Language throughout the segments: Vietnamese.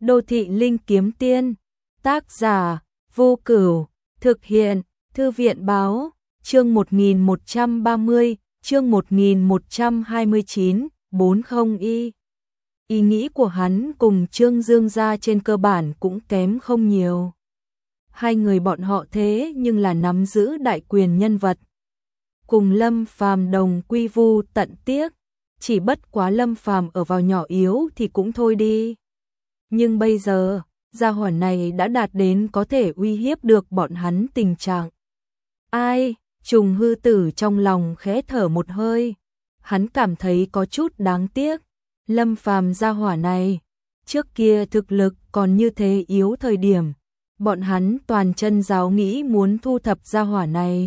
Đô thị linh kiếm tiên, tác giả, Vô Cửu, thực hiện, Thư viện báo, chương 1130, chương 1129, 40y. Ý nghĩ của hắn cùng Trương Dương gia trên cơ bản cũng kém không nhiều. Hai người bọn họ thế nhưng là nắm giữ đại quyền nhân vật. Cùng Lâm Phàm đồng quy vu tận tiếc, chỉ bất quá Lâm Phàm ở vào nhỏ yếu thì cũng thôi đi. Nhưng bây giờ, gia hỏa này đã đạt đến có thể uy hiếp được bọn hắn tình trạng. Ai, Trùng Hư Tử trong lòng khẽ thở một hơi, hắn cảm thấy có chút đáng tiếc. Lâm Phàm gia hỏa này, trước kia thực lực còn như thế yếu thời điểm, bọn hắn toàn chân giáo nghĩ muốn thu thập gia hỏa này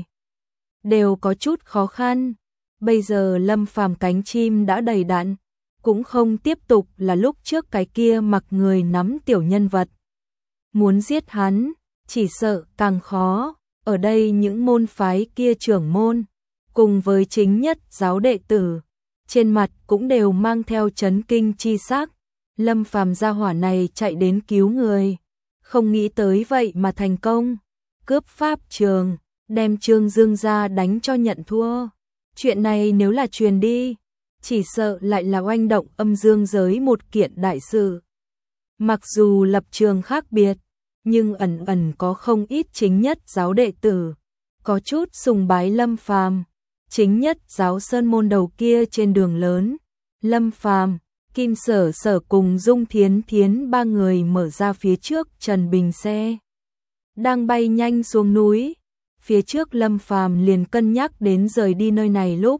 đều có chút khó khăn. Bây giờ Lâm Phàm cánh chim đã đầy đặn, cũng không tiếp tục là lúc trước cái kia mặc người nắm tiểu nhân vật. Muốn giết hắn, chỉ sợ càng khó. Ở đây những môn phái kia trưởng môn, cùng với chính nhất giáo đệ tử, trên mặt cũng đều mang theo chấn kinh chi sắc. Lâm Phàm gia hỏa này chạy đến cứu người, không nghĩ tới vậy mà thành công, cướp pháp trường, đem Trương Dương gia đánh cho nhận thua. Chuyện này nếu là truyền đi, chỉ sợ lại là oanh động âm dương giới một kiện đại sự. Mặc dù lập trường khác biệt, nhưng ẩn ẩn có không ít chính nhất giáo đệ tử có chút sùng bái Lâm Phàm. Chính nhất giáo sơn môn đầu kia trên đường lớn, Lâm Phàm, Kim Sở Sở cùng Dung Thiến Thiến ba người mở ra phía trước Trần Bình xe, đang bay nhanh xuống núi. Phía trước Lâm Phàm liền cân nhắc đến rời đi nơi này lúc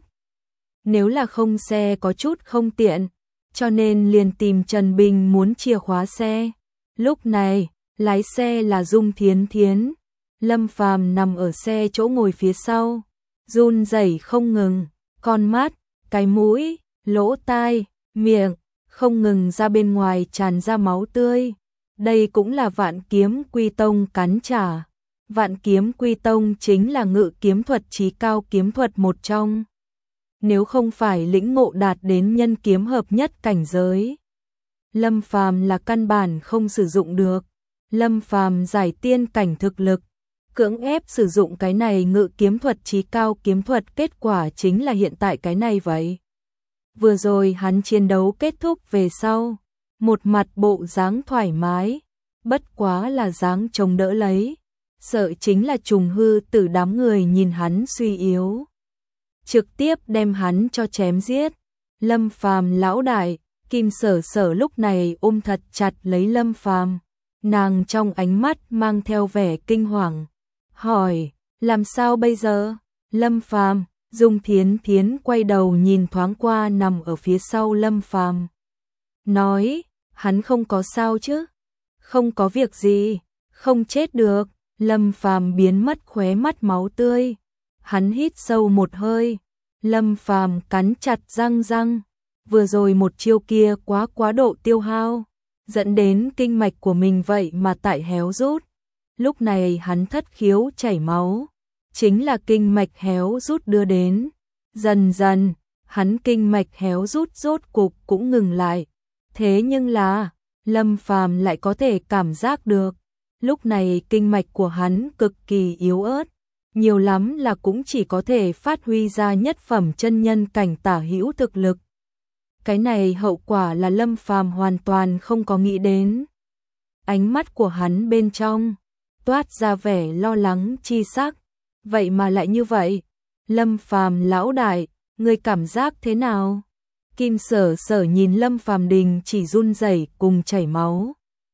nếu là không xe có chút không tiện, cho nên liền tìm Trần Bình muốn chìa khóa xe. Lúc này, lái xe là Dung Thiến Thiến, Lâm Phàm nằm ở xe chỗ ngồi phía sau, run rẩy không ngừng, con mắt, cái mũi, lỗ tai, miệng không ngừng ra bên ngoài tràn ra máu tươi. Đây cũng là Vạn Kiếm Quy Tông cắn trả. Vạn Kiếm Quy Tông chính là ngự kiếm thuật chí cao kiếm thuật một trong. Nếu không phải lĩnh ngộ đạt đến nhân kiếm hợp nhất cảnh giới, Lâm Phàm là căn bản không sử dụng được. Lâm Phàm giải tiên cảnh thực lực, cưỡng ép sử dụng cái này ngự kiếm thuật chí cao kiếm thuật, kết quả chính là hiện tại cái này vậy. Vừa rồi hắn chiến đấu kết thúc về sau, một mặt bộ dáng thoải mái, bất quá là dáng chống đỡ lấy, sợ chính là Trùng Hư Tử đám người nhìn hắn suy yếu, trực tiếp đem hắn cho chém giết. Lâm Phàm lão đại, Kim Sở Sở lúc này ôm thật chặt lấy Lâm Phàm, nàng trong ánh mắt mang theo vẻ kinh hoàng, hỏi, làm sao bây giờ? Lâm Phàm, Dung Thiến Thiến quay đầu nhìn thoáng qua nằm ở phía sau Lâm Phàm, nói, hắn không có sao chứ? Không có việc gì, không chết được. Lâm Phàm biến mất khóe mắt máu tươi, hắn hít sâu một hơi. Lâm Phàm cắn chặt răng, vừa rồi một chiêu kia quá độ tiêu hao, dẫn đến kinh mạch của mình vậy mà tại héo rút. Lúc này hắn thất khiếu chảy máu, chính là kinh mạch héo rút đưa đến. Dần dần, hắn kinh mạch héo rút rốt cục cũng ngừng lại. Thế nhưng là, Lâm Phàm lại có thể cảm giác được, lúc này kinh mạch của hắn cực kỳ yếu ớt, nhiều lắm là cũng chỉ có thể phát huy ra nhất phẩm chân nhân cảnh tả hữu thực lực. Cái này hậu quả là Lâm Phàm hoàn toàn không có nghĩ đến. Ánh mắt của hắn bên trong toát ra vẻ lo lắng chi sắc. Vậy mà lại như vậy? Lâm Phàm lão đại, ngươi cảm giác thế nào? Kim Sở Sở nhìn Lâm Phàm đình chỉ run rẩy cùng chảy máu,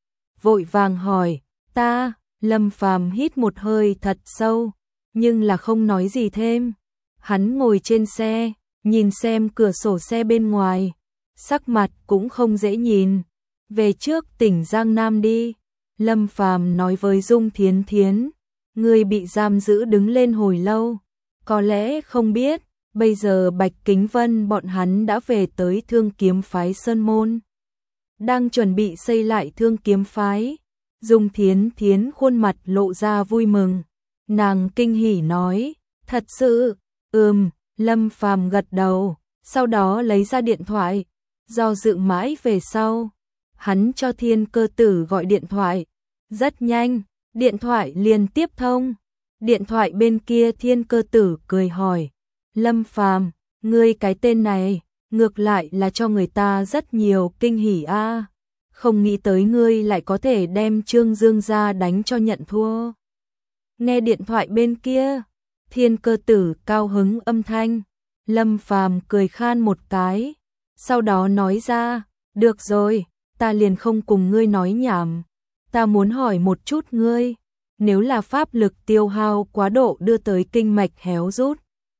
vội vàng hỏi, ta. Lâm Phàm hít một hơi thật sâu, nhưng là không nói gì thêm. Hắn ngồi trên xe, nhìn xem cửa sổ xe bên ngoài, sắc mặt cũng không dễ nhìn. Về trước tỉnh Giang Nam đi. Lâm Phàm nói với Dung Thiến Thiến, người bị giam giữ đứng lên hồi lâu, có lẽ không biết, bây giờ Bạch Kính Vân bọn hắn đã về tới Thương Kiếm phái Sơn Môn, đang chuẩn bị xây lại Thương Kiếm phái. Dung Thiến Thiến khuôn mặt lộ ra vui mừng, nàng kinh hỉ nói, thật sự? Lâm Phàm gật đầu, sau đó lấy ra điện thoại, do dự mãi về sau, hắn cho Thiên Cơ Tử gọi điện thoại. Rất nhanh, điện thoại liền tiếp thông. Điện thoại bên kia Thiên Cơ Tử cười hỏi, Lâm Phàm, ngươi cái tên này, ngược lại là cho người ta rất nhiều kinh hỉ a. Không nghĩ tới ngươi lại có thể đem Trương Dương ra đánh cho nhận thua. Nghe điện thoại bên kia, Thiên Cơ Tử cao hứng âm thanh, Lâm Phàm cười khan một cái, sau đó nói ra, được rồi, ta liền không cùng ngươi nói nhảm, ta muốn hỏi một chút ngươi, nếu là pháp lực tiêu hao quá độ đưa tới kinh mạch héo rút,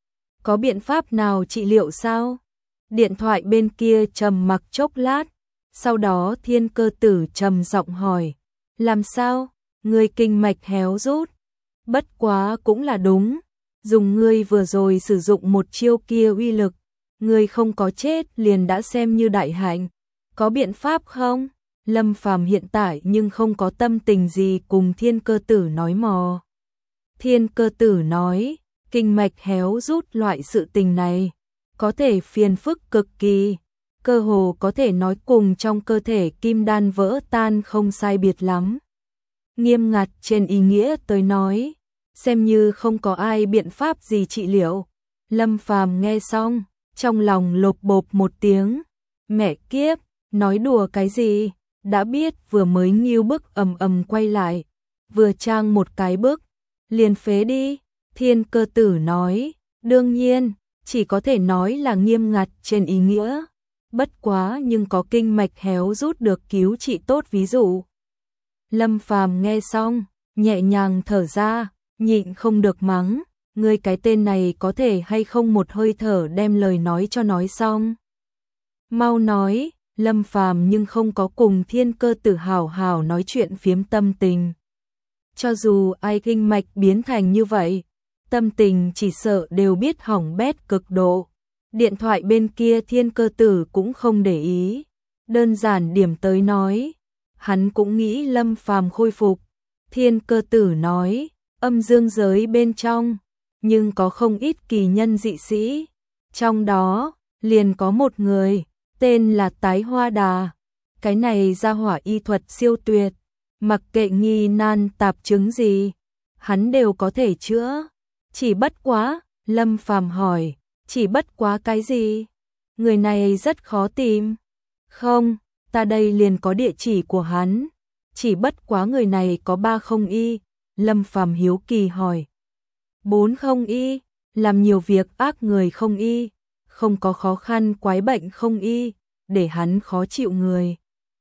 có biện pháp nào trị liệu sao? Điện thoại bên kia trầm mặc chốc lát, sau đó Thiên Cơ Tử trầm giọng hỏi, làm sao? Ngươi kinh mạch héo rút? Bất quá cũng là đúng, dùng ngươi vừa rồi sử dụng một chiêu kia uy lực, ngươi không có chết liền đã xem như đại hạnh, có biện pháp không? Lâm Phàm hiện tại nhưng không có tâm tình gì cùng Thiên Cơ Tử nói mò. Thiên Cơ Tử nói, kinh mạch héo rút loại sự tình này, có thể phiền phức cực kỳ, cơ hồ có thể nói cùng trong cơ thể kim đan vỡ tan không sai biệt lắm. Nghiêm ngặt trên ý nghĩa tới nói, xem như không có ai biện pháp gì trị liệu. Lâm Phàm nghe xong, trong lòng lột bột một tiếng, mẹ kiếp, nói đùa cái gì, đã biết vừa mới nghiêu bức quay lại, vừa trang một cái bức, liền phế đi. Thiên Cơ Tử nói, đương nhiên, chỉ có thể nói là nghiêm ngặt trên ý nghĩa, bất quá nhưng có kinh mạch héo rút được cứu trị tốt ví dụ. Lâm Phàm nghe xong, nhẹ nhàng thở ra, nhịn không được mắng, ngươi cái tên này có thể hay không một hơi thở đem lời nói cho nói xong. Mau nói, Lâm Phàm nhưng không có cùng Thiên Cơ Tử hào hào nói chuyện phiếm tâm tình. Cho dù ai kinh mạch biến thành như vậy, tâm tình chỉ sợ đều biết hỏng bét cực độ. Điện thoại bên kia Thiên Cơ Tử cũng không để ý, đơn giản điểm tới nói, hắn cũng nghĩ Lâm Phàm khôi phục. Thiên Cơ Tử nói, âm dương giới bên trong, nhưng có không ít kỳ nhân dị sĩ, trong đó liền có một người, tên là Tái Hoa Đà. Cái này ra hỏa y thuật siêu tuyệt, mặc kệ nghi nan tạp chứng gì, hắn đều có thể chữa. Chỉ bất quá, Lâm Phàm hỏi, chỉ bất quá cái gì? Người này rất khó tìm. Không, ta đây liền có địa chỉ của hắn. Chỉ bất quá người này có 3 không y. Lâm Phàm hiếu kỳ hỏi. 4 không y, làm nhiều việc ác người không y, không có khó khăn quái bệnh không y, để hắn khó chịu người.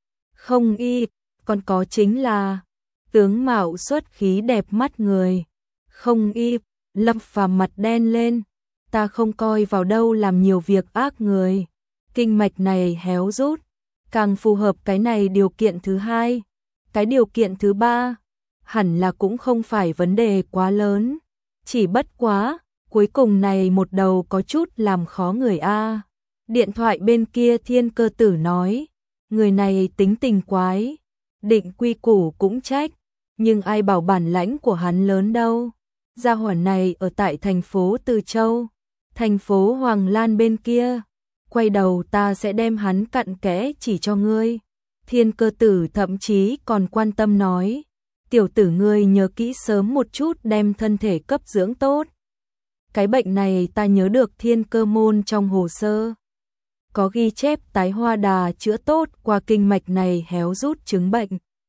Không y, còn có chính là tướng mạo xuất khí đẹp mắt người. Không y, Lâm Phàm mặt đen lên, ta không coi vào đâu làm nhiều việc ác người. Kinh mạch này héo rút, càng phù hợp cái này điều kiện thứ hai. Cái điều kiện thứ ba, hẳn là cũng không phải vấn đề quá lớn. Chỉ bất quá, cuối cùng này một đầu có chút làm khó người a. Điện thoại bên kia Thiên Cơ Tử nói, người này tính tình quái, định quy củ cũng trách, nhưng ai bảo bản lãnh của hắn lớn đâu. Gia hỏa này ở tại thành phố Từ Châu, thành phố Hoàng Lan bên kia, quay đầu ta sẽ đem hắn cặn kẽ chỉ cho ngươi. Thiên Cơ Tử thậm chí còn quan tâm nói, tiểu tử ngươi nhớ kỹ sớm một chút đem thân thể cấp dưỡng tốt. Cái bệnh này ta nhớ được Thiên Cơ môn trong hồ sơ, có ghi chép Tái Hoa Đà chữa tốt qua kinh mạch này héo rút chứng bệnh.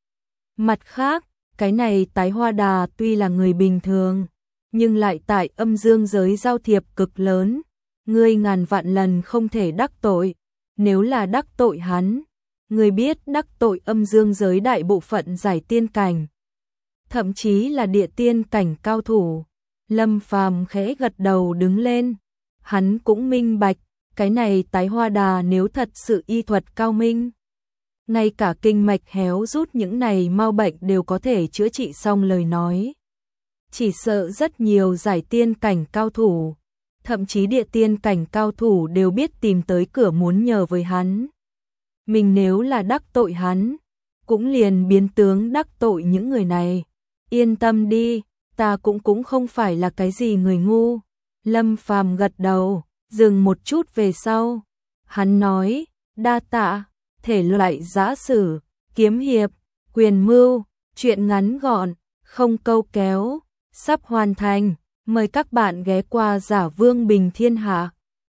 Mặt khác, cái này Tái Hoa Đà tuy là người bình thường, nhưng lại tại âm dương giới giao thiệp cực lớn, ngươi ngàn vạn lần không thể đắc tội, nếu là đắc tội hắn, ngươi biết đắc tội âm dương giới đại bộ phận giải tiên cảnh, thậm chí là địa tiên cảnh cao thủ. Lâm Phàm khẽ gật đầu đứng lên, hắn cũng minh bạch, cái này Tái Hoa Đà nếu thật sự y thuật cao minh, ngay cả kinh mạch héo rút những này mau bệnh đều có thể chữa trị xong lời nói. Chỉ sợ rất nhiều giải tiên cảnh cao thủ, thậm chí địa tiên cảnh cao thủ đều biết tìm tới cửa muốn nhờ với hắn. Mình nếu là đắc tội hắn, cũng liền biến tướng đắc tội những người này. Yên tâm đi, ta cũng không phải là cái gì người ngu. Lâm Phàm gật đầu, dừng một chút về sau. Hắn nói, đa tạ. thể loại giã sử, kiếm hiệp, quyền mưu, truyện ngắn gọn, không câu kéo, sắp hoàn thành. Mời các bạn ghé qua Giả Vương Bình Thiên Hạ.